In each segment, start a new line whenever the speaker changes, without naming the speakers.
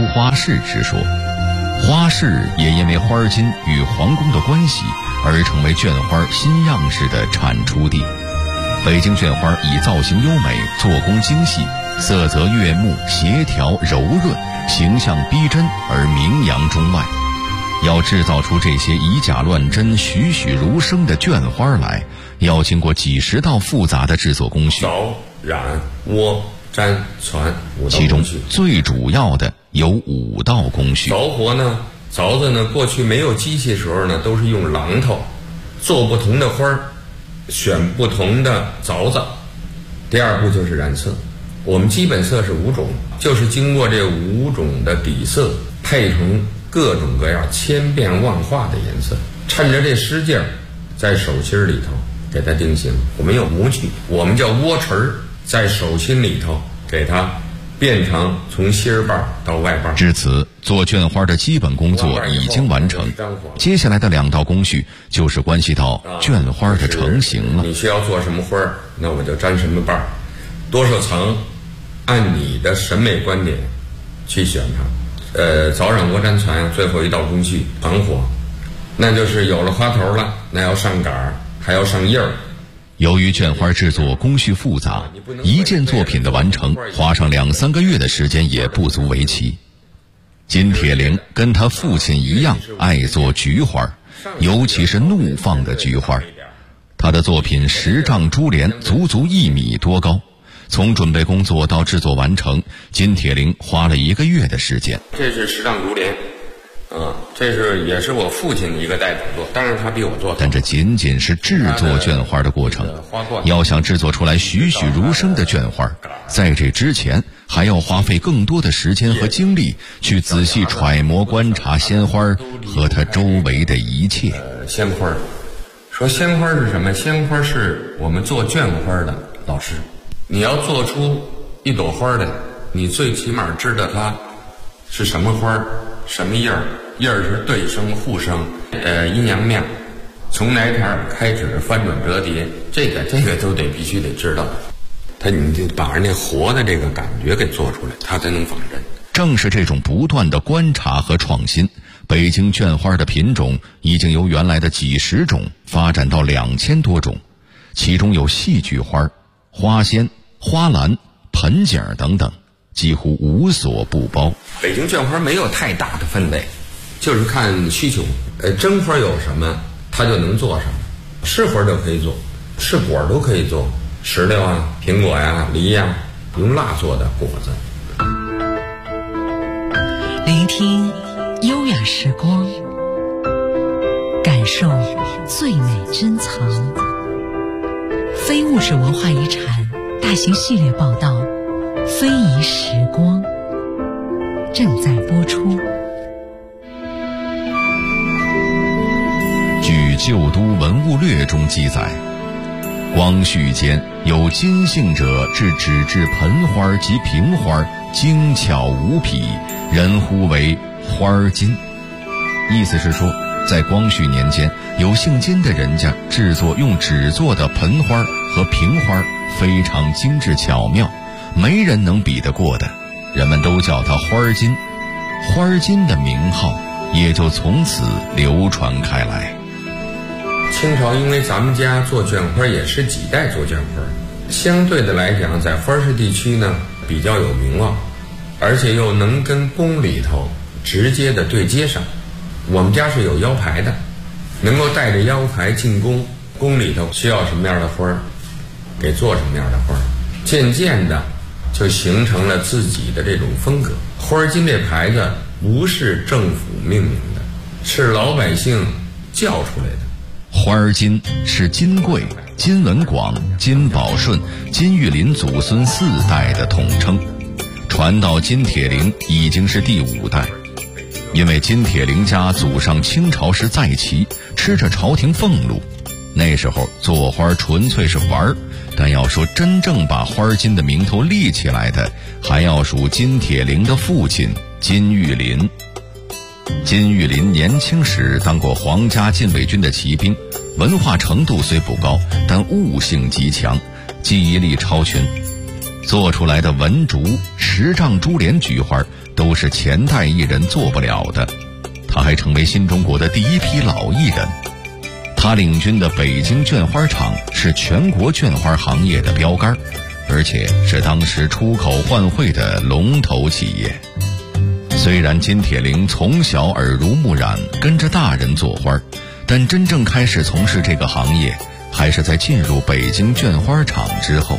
花市之说。花市也因为花金与皇宫的关系而成为绢花新样式的产出地。北京绢花以造型优美、做工精细、色泽悦目、协调柔润、形象逼真而名扬中外。要制造出这些以假乱真、栩栩如生的绢花来，要经过几十道复杂的制作工序。
凿、染、窝、粘、传5道工序，
其中最主要的有5道工序。
凿活呢，凿子呢，过去没有机器时候呢，都是用榔头做不同的花儿，选不同的凿子。第二步就是染色，我们基本色是5种，就是经过这5种的底色配成各种各样千变万化的颜色，趁着这湿劲儿，在手心里头给它定型。我们有模具，我们叫窝锤儿，在手心里头给它变成从心儿瓣到外瓣。
至此，做绢花的基本工作已经完成，接下来的2道工序就是关系到绢花的成型了。
你需要做什么花儿，那我就粘什么瓣儿，多少层，按你的审美观点去选它。凿染窝粘传最后1道工序盘活，那就是有了花头了，那要上杆儿，还要上叶儿。
由于绢花制作工序复杂，一件作品的完成花上2-3个月的时间也不足为奇。金铁陵跟他父亲一样爱做菊花，尤其是怒放的菊花。他的作品10丈珠帘足足1米多高，从准备工作到制作完成，金铁陵花了1个月的时间。
这是10丈珠帘，这也是我父亲一个代表作，当然他比我做。
但这仅仅是制作绢花的过程，要想制作出来栩栩如生的绢花，在这之前还要花费更多的时间和精力去仔细揣摩观察鲜花和它周围的一切。
鲜花，说鲜花是什么？鲜花是我们做绢花的老师。你要做出一朵花来，你最起码知道它是什么花，什么叶儿，叶儿是对生、互生，阴阳面，从哪茬儿开始翻转折叠，这个都必须得知道。你就把人那活的这个感觉给做出来，它才能仿真。
正是这种不断的观察和创新，北京绢花的品种已经由原来的几十种发展到2000多种，其中有戏菊花、花仙、花篮、盆景等等，几乎无所不包。
北京绢花没有太大的分类，就是看需求。真花有什么，它就能做什么。是花就可以做，是果都可以做，石榴啊、苹果呀、梨呀，用蜡做的果子。
聆听优雅时光，感受最美珍藏。非物质文化遗产大型系列报道《非遗时光》正在播出。
据《旧都文物略》中记载，光绪间有金姓者制纸质盆花及瓶花，精巧无匹，人呼为花金。意思是说，在光绪年间，有姓金的人家制作用纸做的盆花和瓶花非常精致巧妙，没人能比得过的，人们都叫它花金。花金的名号也就从此流传开来。
清朝因为咱们家做绢花也是几代做绢花，相对的来讲，在花市地区呢比较有名望，而且又能跟宫里头直接的对接上。我们家是有腰牌的，能够带着腰牌进宫，宫里头需要什么样的花，给做什么样的花，渐渐的就形成了自己的这种风格。花金这牌子不是政府命名的，是老百姓叫出来的。
花金是金贵、金文广、金宝顺、金玉林祖孙4代的统称，传到金铁陵已经是第5代。因为金铁陵家祖上清朝时在旗，吃着朝廷俸禄，那时候做花纯粹是玩儿，但要说真正把花金的名头立起来的，还要数金铁陵的父亲金玉林。金玉林年轻时当过皇家禁卫军的骑兵，文化程度虽不高，但悟性极强，记忆力超群。做出来的文竹、10丈珠帘菊花都是前代艺人做不了的。他还成为新中国的第一批老艺人。他领军的北京绢花厂是全国绢花行业的标杆，而且是当时出口换汇的龙头企业。虽然金铁霖从小耳濡目染，跟着大人做花，但真正开始从事这个行业还是在进入北京绢花厂之后。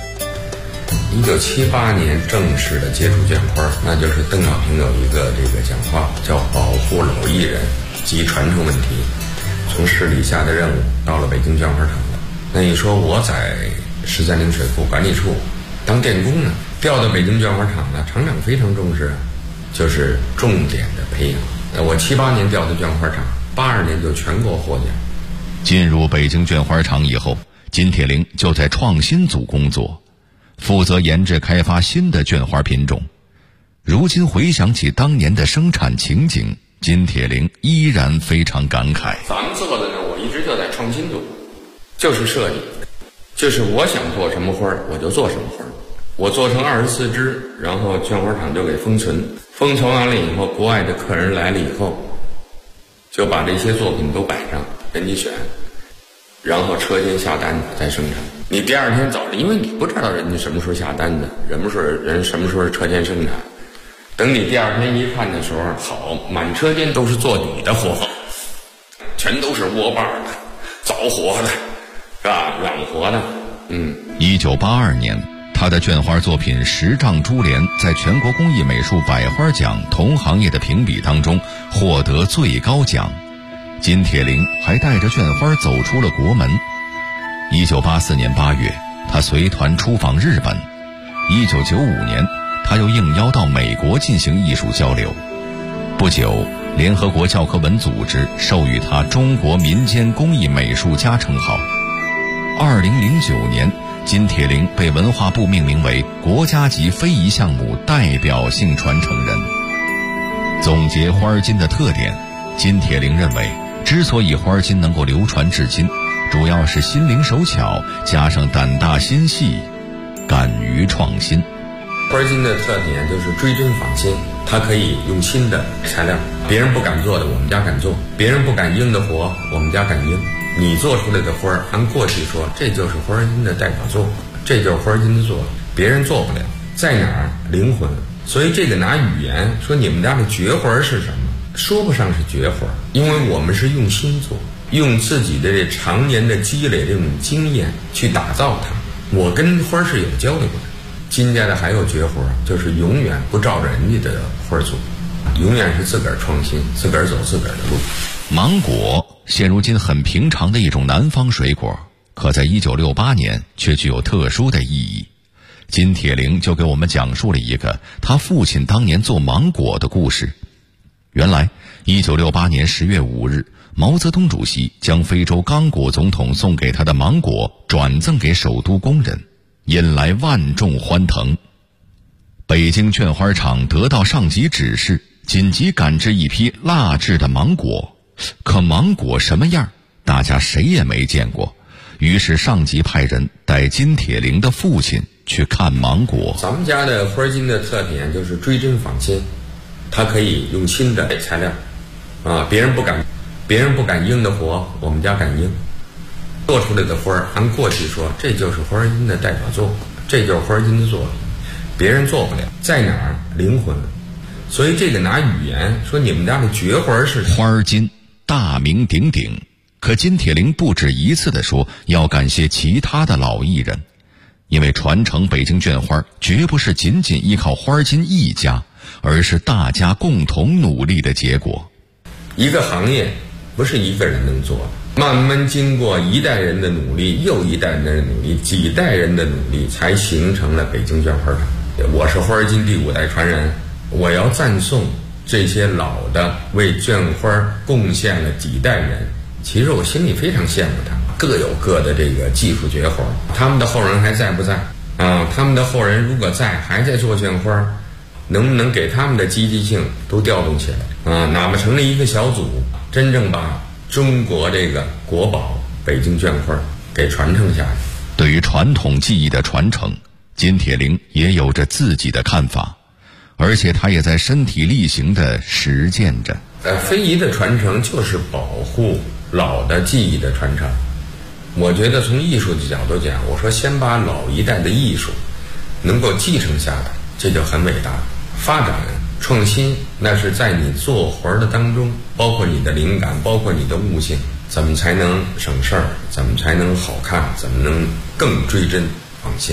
1978年正式的接触绢花，那就是邓小平有一个讲话，叫保护老艺人及传承问题，从市里下的任务到了北京绢花厂了。那你说我在13陵水库管理处当电工呢，调到北京绢花厂呢，厂长非常重视，就是重点的培养。我78年调的绢花厂，82年就全国获奖。
进入北京绢花厂以后，金铁霖就在创新组工作，负责研制开发新的绢花品种。如今回想起当年的生产情景，金铁霖依然非常感慨。
咱们做的呢，我一直就在创新组，就是设计，就是我想做什么花我就做什么花，我做成24支，然后绢花厂就给封存，封存完了以后，国外的客人来了以后，就把这些作品都摆上给你选，然后车间下单再生产。你第二天早上，因为你不知道人家什么时候下单的，人什么时候车间生产，等你第二天一看的时候，好，满车间都是做底的活，全都是窝瓣的、凿活的，是吧？染活的。
1982年，他的绢花作品《十丈珠帘》在全国工艺美术百花奖同行业的评比当中获得最高奖。金铁霖还带着绢花走出了国门。1984年8月，他随团出访日本。1995年，他又应邀到美国进行艺术交流。不久，联合国教科文组织授予他中国民间工艺美术家称号。2009年，金铁霖被文化部命名为国家级非遗项目代表性传承人。总结花金的特点，金铁霖认为，之所以花金能够流传至今，主要是心灵手巧加上胆大心细，敢于创新。
花金的特点就是追真仿新，它可以用新的材料，别人不敢做的我们家敢做，别人不敢应的活我们家敢应。你做出来的花按过去说这就是花金的代表作，这就是花金的作，别人做不了。在哪儿？灵魂。所以这个拿语言说你们家的绝花是什么，说不上是绝花，因为我们是用心做，用自己的这常年的积累这种经验去打造它。我跟花是有交流的。金家的还有绝活，就是永远不照着人家的花做，永远是自个儿创新，自个儿走自个儿的路。
芒果现如今很平常的一种南方水果，可在1968年却具有特殊的意义。金铁霖就给我们讲述了一个他父亲当年做芒果的故事。原来1968年10月5日，毛泽东主席将非洲刚果总统送给他的芒果转赠给首都工人，引来万众欢腾。北京绢花厂得到上级指示，紧急赶制一批蜡制的芒果。可芒果什么样，大家谁也没见过。于是上级派人带金铁霖的父亲去看芒果。
咱们家的花金的特点就是追真仿新，它可以用新的材料，别人不敢应的活，我们家敢应。做出来的花按过去说这就是花金的代表作，这就是花金的作品，别人做不了。在哪儿？灵魂。所以这个拿语言说你们家的绝花是什么？
花金大名鼎鼎，可金铁霖不止一次地说要感谢其他的老艺人，因为传承北京绢花绝不是仅仅依靠花金一家，而是大家共同努力的结果。
一个行业不是一个人能做的，慢慢经过一代人的努力，又一代人的努力，几代人的努力，才形成了北京绢花厂。我是花金第5代传人，我要赞颂这些老的为绢花贡献了几代人。其实我心里非常羡慕他们，各有各的这个技术绝活。他们的后人还在不在他们的后人如果在，还在做绢花，能不能给他们的积极性都调动起来哪怕成立一个小组，真正把中国这个国宝北京绢花给传承下来。
对于传统技艺的传承，金铁霖也有着自己的看法。 而且他也在身体力行地实践着。
非遗的传承就是保护老的技艺的传承。我觉得从艺术的角度讲，我说先把老一代的艺术能够继承下来，这就很伟大。发展创新，那是在你做活的当中，包括你的灵感，包括你的悟性，怎么才能省事儿，怎么才能好看，怎么能更追真放心。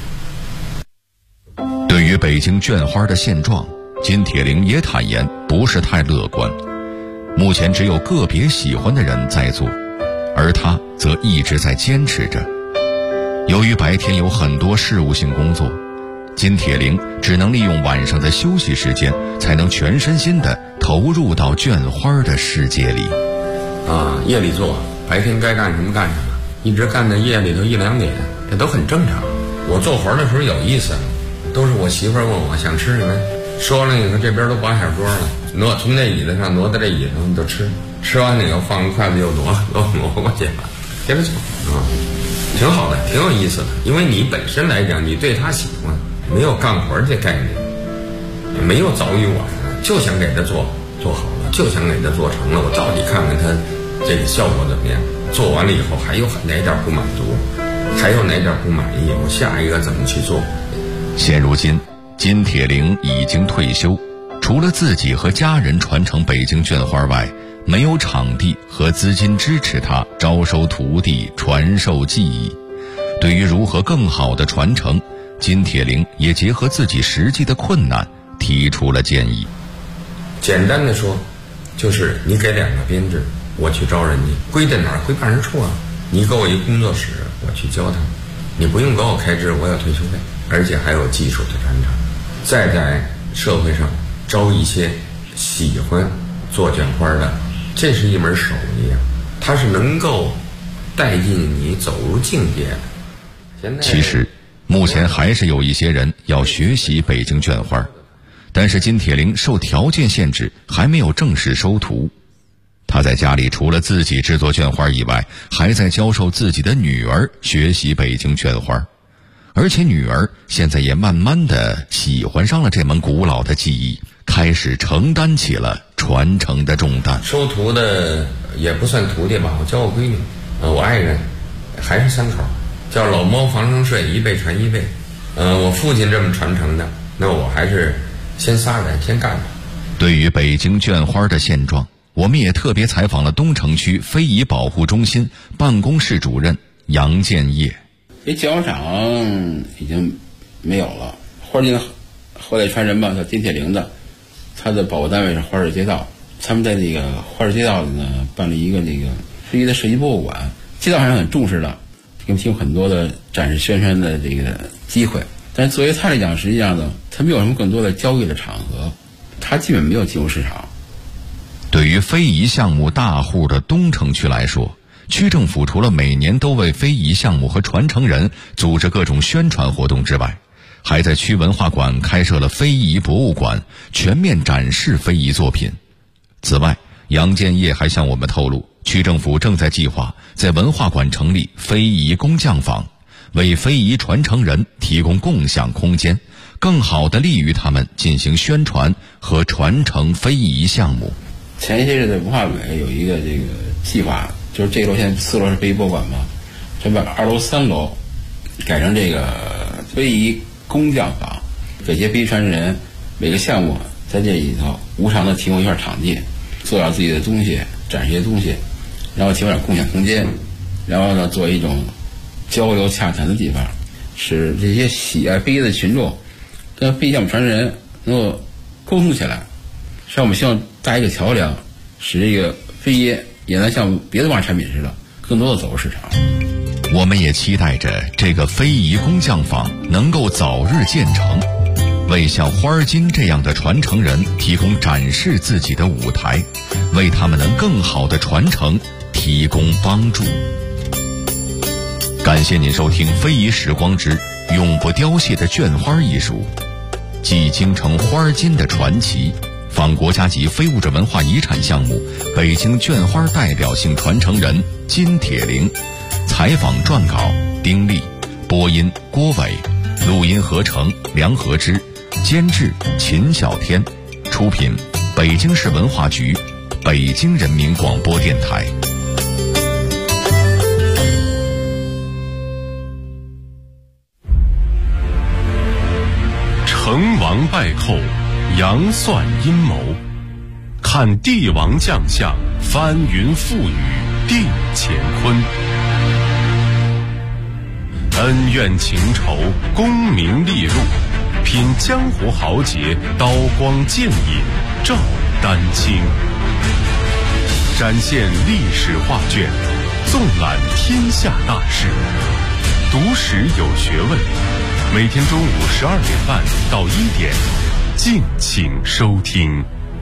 对于北京绢花的现状，金铁霖也坦言不是太乐观。目前只有个别喜欢的人在做，而他则一直在坚持着。由于白天有很多事务性工作，金铁霖只能利用晚上的休息时间，才能全身心地投入到绢花的世界里。
夜里做，白天该干什么干什么，一直干到夜里头1、2点，这都很正常。我做活的时候有意思，都是我媳妇儿问我想吃什么，说完了以后这边都摆好桌了，从那椅子上挪到这椅子上就吃，吃完了以后放个筷子又挪过去了，接着做挺好的，挺有意思的。因为你本身来讲，你对他喜欢，没有干活这概念，也没有早与晚，就想给他做好了，就想给他做成了，我到底看看他这个效果怎么样。做完了以后还有哪点不满足，还有哪点不满意，我下一个怎么去做。
现如今金铁霖已经退休，除了自己和家人传承北京绢花外，没有场地和资金支持他招收徒弟传授技艺。对于如何更好的传承，金铁霖也结合自己实际的困难提出了建议。
简单的说，就是你给2个编制，我去招人家，归在哪儿？归办事处啊。你给我一工作室，我去教他，你不用给我开支，我有退休费，而且还有技术的传承。再在社会上招一些喜欢做绢花的，这是一门手艺啊，它是能够带进你走入境界的。
其实目前还是有一些人要学习北京绢花，但是金铁霖受条件限制，还没有正式收徒。他在家里除了自己制作绢花以外，还在教授自己的女儿学习北京绢花，而且女儿现在也慢慢地喜欢上了这门古老的技艺，开始承担起了传承的重担。
收徒的也不算徒弟吧，我教我闺女，我爱人还是3口，叫老猫防生睡，一辈传一辈。我父亲这么传承的，那我还是先撒人先干着。
对于北京绢花的现状，我们也特别采访了东城区非遗保护中心办公室主任杨建业。
这绢花厂已经没有了，花金后来传人吧，叫金铁霖的，他的保护单位是花市街道，他们在这个花市街道呢办了一个这个非遗的设计博物馆，街道上很重视的，给我们提供很多的展示宣传的这个机会。但是作为他来讲，实际上呢，他没有什么更多的交易的场合，他基本没有进入市场。
对于非遗项目大户的东城区来说，区政府除了每年都为非遗项目和传承人组织各种宣传活动之外，还在区文化馆开设了非遗博物馆，全面展示非遗作品。此外，杨建业还向我们透露，区政府正在计划在文化馆成立非遗工匠坊，为非遗传承人提供共享空间，更好地利于他们进行宣传和传承非遗项目。
前些日子文化委有一个这个计划，就是这楼现在4楼是非遗博物馆嘛，这把2楼3楼改成这个非遗工匠坊，给些非遗传承人每个项目在这里头无偿的提供一块场地，做点自己的东西，展示一些东西，然后提供点共享空间，然后呢做一种交流洽谈的地方，使这些喜爱非遗的群众跟非遗项目传承人能够沟通起来。实际上我们希望搭一个桥梁，使这个非遗也能像别的文化产品似的更多的走入市场。
我们也期待着这个非遗工匠坊能够早日建成，为像花金这样的传承人提供展示自己的舞台，为他们能更好的传承提供帮助。感谢您收听非遗时光之永不凋谢的绢花艺术，继京城花金的传奇，访国家级非物质文化遗产项目北京绢花代表性传承人金铁霖，采访撰稿丁力，播音郭伟，录音合成梁和之， 监制秦小天，出品北京市文化局、北京人民广播电台。
成王败寇，杨算阴谋，看帝王将相，翻云覆雨，定乾坤。恩怨情仇，功名利禄，品江湖豪杰，刀光剑影，照丹青。展现历史画卷，纵览天下大事，读史有学问。每天中午12点半到1点，敬请收听。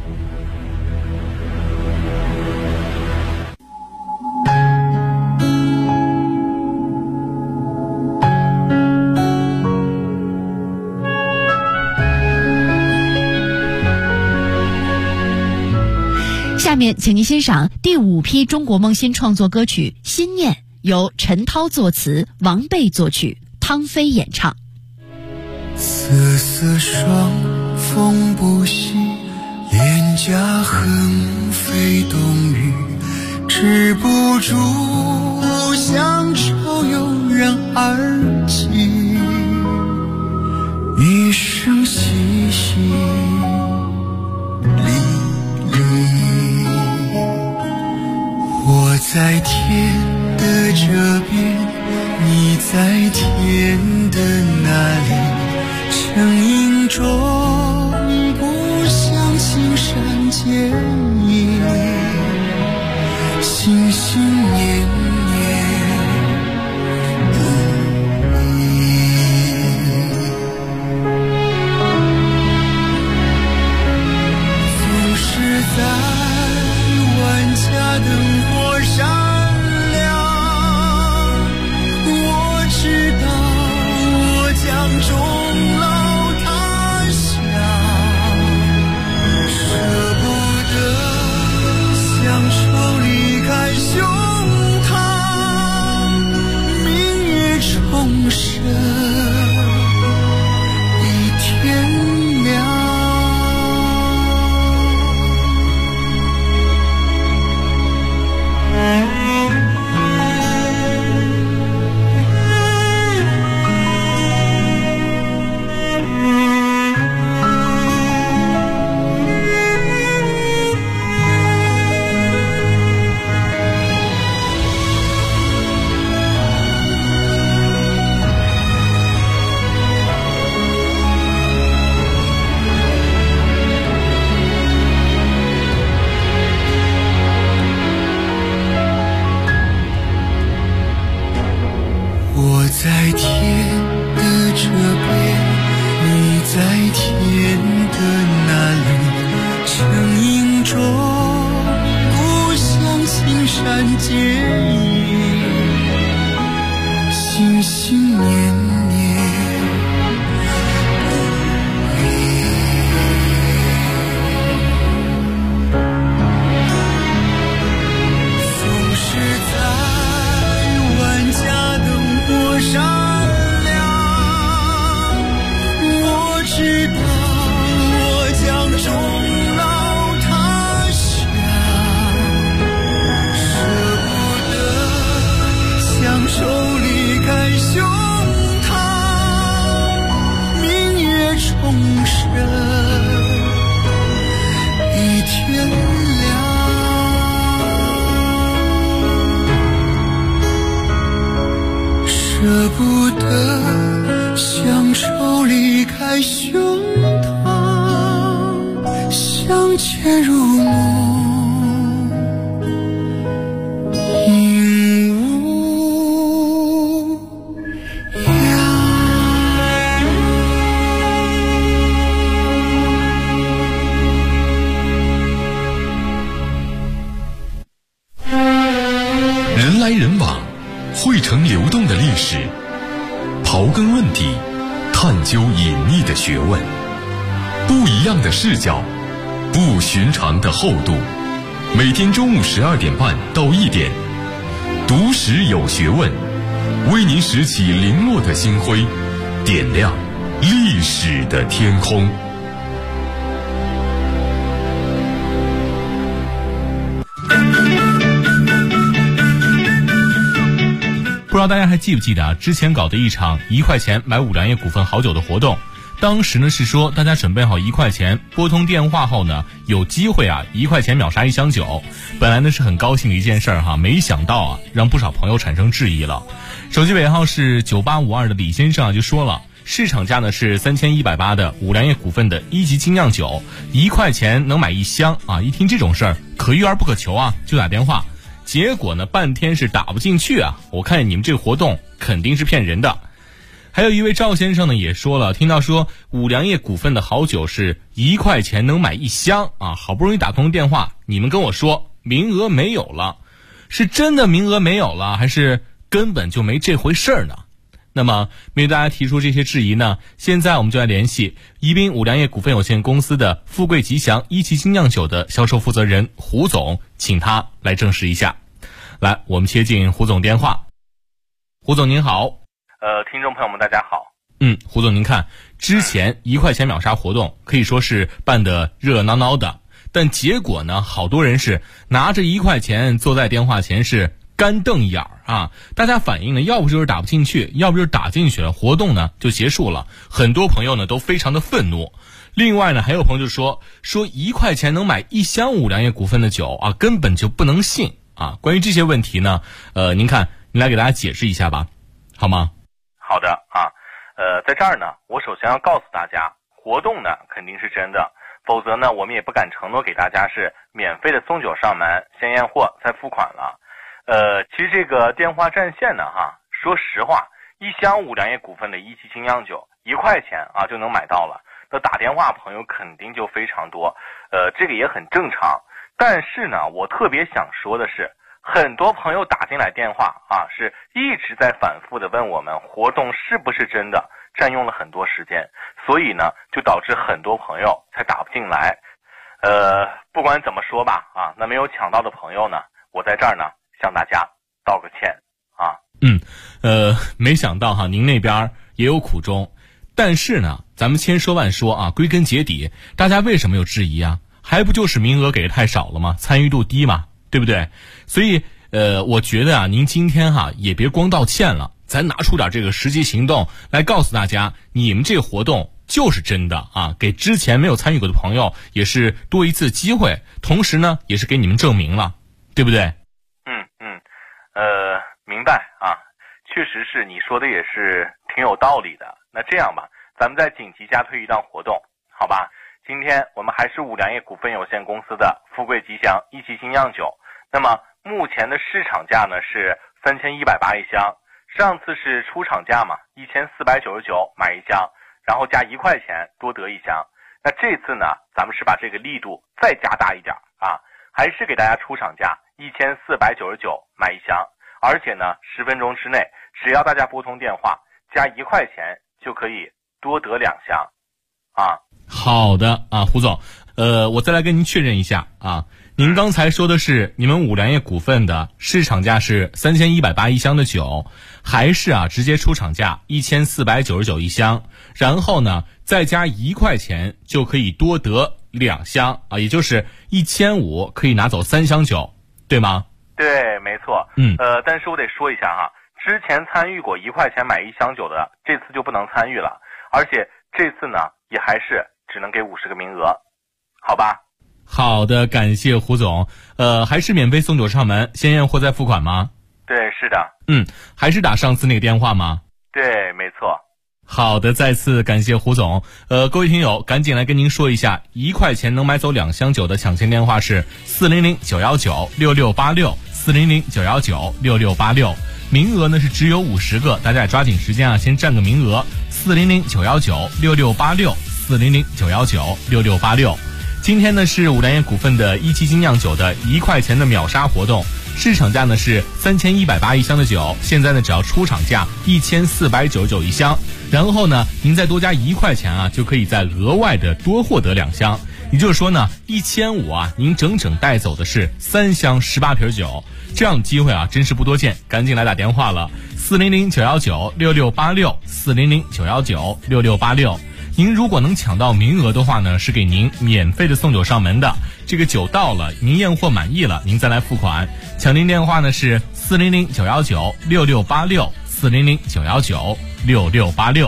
下面请您欣赏第5批中国梦新创作歌曲《心念》，由陈涛作词，王贝作曲，汤飞演唱。
瑟瑟霜，风不息，脸颊横飞冬雨，止不住乡愁油然而起，一声淅淅沥沥。我在天的这边，你在天的那里，声音中不像青山剪影，心心念念总是在万家灯火闪亮，我知道我将终老乡愁离开胸膛，明月重生，一天亮。我在天的这边，你在天的那里，声音中不像青山剪影，心心念念不离。总是在万家灯火闪亮，我知道我将终老他乡，舍不得乡愁离开胸膛，明月重生，一天亮。舍不得乡愁离开胸膛，相见如梦，应无恙。
人来人往，汇成流动的历史，刨根问底，探究隐匿的学问，不一样的视角，不寻常的厚度。每天中午12点半到1点，读史有学问，为您拾起零落的星辉，点亮历史的天空。
不知道大家还记不记得啊？之前搞的一场1块钱买五粮液股份好酒的活动，当时呢是说大家准备好1块钱，拨通电话后呢，有机会啊1块钱秒杀1箱酒。本来呢是很高兴的一件事儿哈，没想到啊让不少朋友产生质疑了。手机尾号是9852的李先生啊就说了，市场价呢是3180的五粮液股份的1级精酿酒，1块钱能买1箱啊！一听这种事儿，可遇而不可求啊，就打电话。结果呢，半天是打不进去啊！我看你们这个活动肯定是骗人的。还有一位赵先生呢也说了，听到说五粮液股份的好酒是1块钱能买1箱啊，好不容易打通电话，你们跟我说名额没有了，是真的名额没有了，还是根本就没这回事儿呢？那么面对大家提出这些质疑呢，现在我们就来联系宜宾五粮液股份有限公司的富贵吉祥1级精酿酒的销售负责人胡总，请他来证实一下。来，我们接进胡总电话。胡总您好。
听众朋友们大家好。
胡总您看，之前1块钱秒杀活动可以说是办得热热闹闹的，但结果呢，好多人是拿着1块钱坐在电话前是干瞪眼啊！大家反映呢，要不就是打不进去，要不就是打进去了，活动呢就结束了。很多朋友呢都非常的愤怒。另外呢，还有朋友就说1块钱能买1箱五粮液股份的酒啊，根本就不能信啊！关于这些问题呢，您看，您来给大家解释一下吧，好吗？
好的啊，在这儿呢，我首先要告诉大家，活动呢肯定是真的，否则呢，我们也不敢承诺给大家是免费的送酒上门，先验货再付款了。其实这个电话占线呢，说实话，1箱五粮液股份的1级精酿酒1块钱啊就能买到了，那打电话朋友肯定就非常多，这个也很正常。但是呢，我特别想说的是，很多朋友打进来电话啊，是一直在反复的问我们活动是不是真的，占用了很多时间，所以呢，就导致很多朋友才打不进来。不管怎么说吧，啊，那没有抢到的朋友呢，我在这儿呢向大家道个歉啊。
没想到哈，您那边也有苦衷，但是呢，咱们千说万说啊，归根结底，大家为什么有质疑啊？还不就是名额给的太少了吗？参与度低嘛，对不对？所以我觉得啊，您今天也别光道歉了，咱拿出点这个实际行动来告诉大家，你们这个活动就是真的啊，给之前没有参与过的朋友也是多一次机会，同时呢，也是给你们证明了，对不对？
明白啊，确实是你说的也是挺有道理的。那这样吧，咱们再紧急加推一档活动，好吧？今天我们还是五粮液股份有限公司的富贵吉祥1级精酿酒，那么目前的市场价呢是3180一箱，上次是出厂价嘛，1499买1箱，然后加1块钱多得1箱。那这次呢，咱们是把这个力度再加大一点啊，还是给大家出厂价1499买1箱，而且呢10分钟之内，只要大家拨通电话加1块钱就可以多得2箱啊。
好的啊，胡总，我再来跟您确认一下啊，您刚才说的是你们五粮液股份的市场价是3180一箱的酒，还是啊直接出厂价1499一箱，然后呢再加1块钱就可以多得2箱啊，也就是1500可以拿走3箱酒，对吗？
对，没错。但是我得说一下哈，之前参与过1块钱买1箱酒的，这次就不能参与了，而且这次呢也还是只能给50个名额，好吧？
好的，感谢胡总。还是免费送酒上门，先验货再付款吗？
对，是的。
还是打上次那个电话吗？
对，没错。
好的，再次感谢胡总。各位听友，赶紧来跟您说一下，1块钱能买走2箱酒的抢先电话是400-919-6686，400-919-6686。名额呢是只有50个，大家也抓紧时间啊，先占个名额。400-919-6686，400-919-6686。今天呢是五粮液股份的1级精酿酒的1块钱的秒杀活动，市场价呢是3180一箱的酒，现在呢只要出厂价1499一箱，然后呢您再多加1块钱啊，就可以再额外的多获得2箱，也就是说呢1500啊，您整整带走的是3箱18瓶酒，这样的机会啊真是不多见，赶紧来打电话了 400-919-6686，400-919-6686。您如果能抢到名额的话呢，是给您免费的送酒上门的。这个酒到了，您验货满意了，您再来付款。抢您电话呢是400-919-6686，400-919-6686。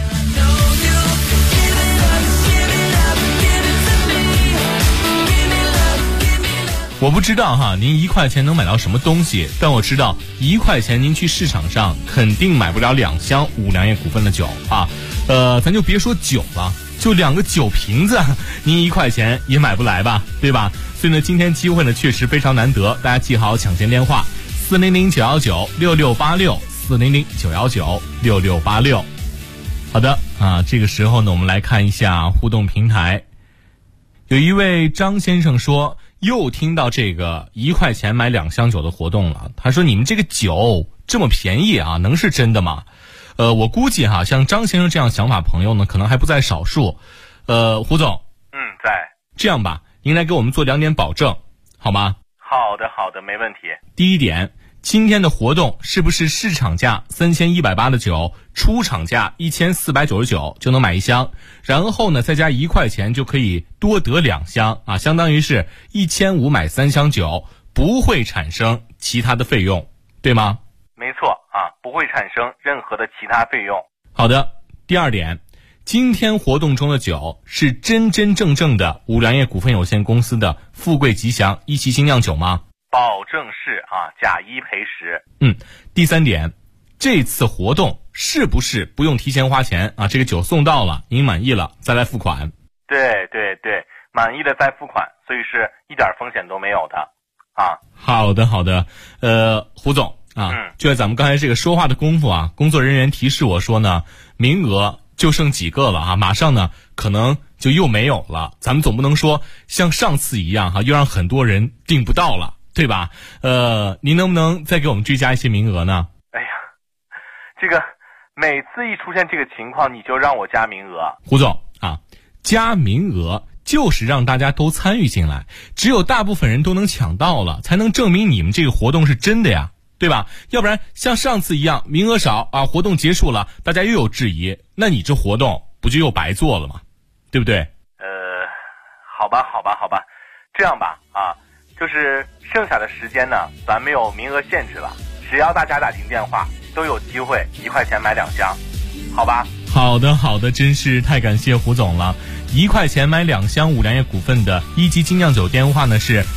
我不知道哈，您1块钱能买到什么东西，但我知道1块钱您去市场上肯定买不了2箱五粮液股份的酒啊。咱就别说酒了，就2个酒瓶子，您1块钱也买不来吧，对吧？所以呢，今天机会呢确实非常难得，大家记好抢先电话：400-919-6686，400-919-6686。好的啊，这个时候呢，我们来看一下互动平台。有一位张先生说，又听到这个1块钱买2箱酒的活动了。他说：“你们这个酒这么便宜啊，能是真的吗？”我估计哈，像张先生这样想法朋友呢，可能还不在少数。胡总，
在。
这样吧，您来给我们做2点保证，好吗？
好的，没问题。
第一点，今天的活动是不是市场价3180的酒，出厂价1499就能买1箱，然后呢再加1块钱就可以多得2箱啊，相当于是1500买3箱酒，不会产生其他的费用，对吗？
没错啊，不会产生任何的其他费用。
好的，第二点，今天活动中的酒是真正的五粮液股份有限公司的富贵吉祥一期精酿酒吗？
保证是啊，假一赔10。
第三点，这次活动是不是不用提前花钱啊？这个酒送到了，您满意了再来付款。
对，满意了再付款，所以是一点风险都没有的啊。
好的，胡总啊，就在咱们刚才这个说话的功夫啊，工作人员提示我说呢，名额就剩几个了啊，马上呢可能就又没有了。咱们总不能说像上次一样哈，又让很多人订不到了，对吧？您能不能再给我们追加一些名额呢？
哎呀，这个每次一出现这个情况，你就让我加名额。
胡总啊，加名额就是让大家都参与进来，只有大部分人都能抢到了，才能证明你们这个活动是真的呀，对吧？要不然像上次一样名额少啊，活动结束了大家又有质疑，那你这活动不就又白做了吗？对不对？
好吧，这样吧啊，就是剩下的时间呢，咱没有名额限制了，只要大家打进电话都有机会1块钱买2箱，好吧？
好的，真是太感谢胡总了。1块钱买2箱五粮液股份的一级精酿酒电话呢是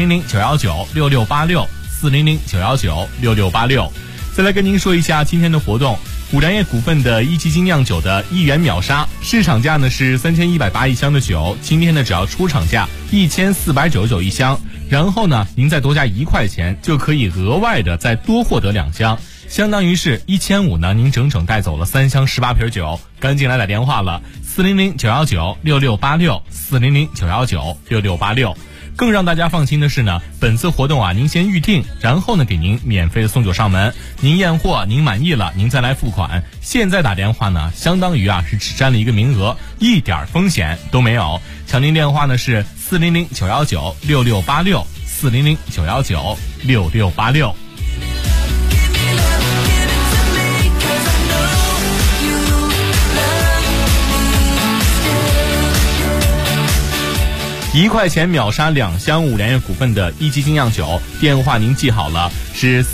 400-919-6686，400-919-6686。再来跟您说一下今天的活动，五粮液股份的一级精酿酒的1元秒杀，市场价呢是31801箱的酒，今天呢只要出厂价14991箱，然后呢您再多加1块钱就可以额外的再多获得2箱，相当于是1500呢，您整整带走了3箱18瓶酒。赶紧来打电话了，400-919-6686，400-919-6686。更让大家放心的是呢，本次活动啊，您先预定，然后呢给您免费的送酒上门，您验货您满意了，您再来付款。现在打电话呢，相当于啊是只占了一个名额，一点风险都没有。抢您电话呢是400-919-6686，400-919-6686。1块钱秒杀2箱五粮液股份的一级精酿酒，电话您记好了，是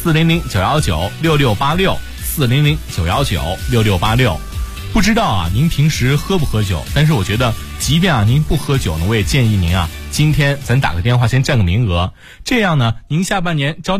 400-919-6686，400-919-6686。不知道啊，您平时喝不喝酒？但是我觉得，即便啊您不喝酒呢，我也建议您啊，今天咱打个电话先占个名额，这样呢，您下半年招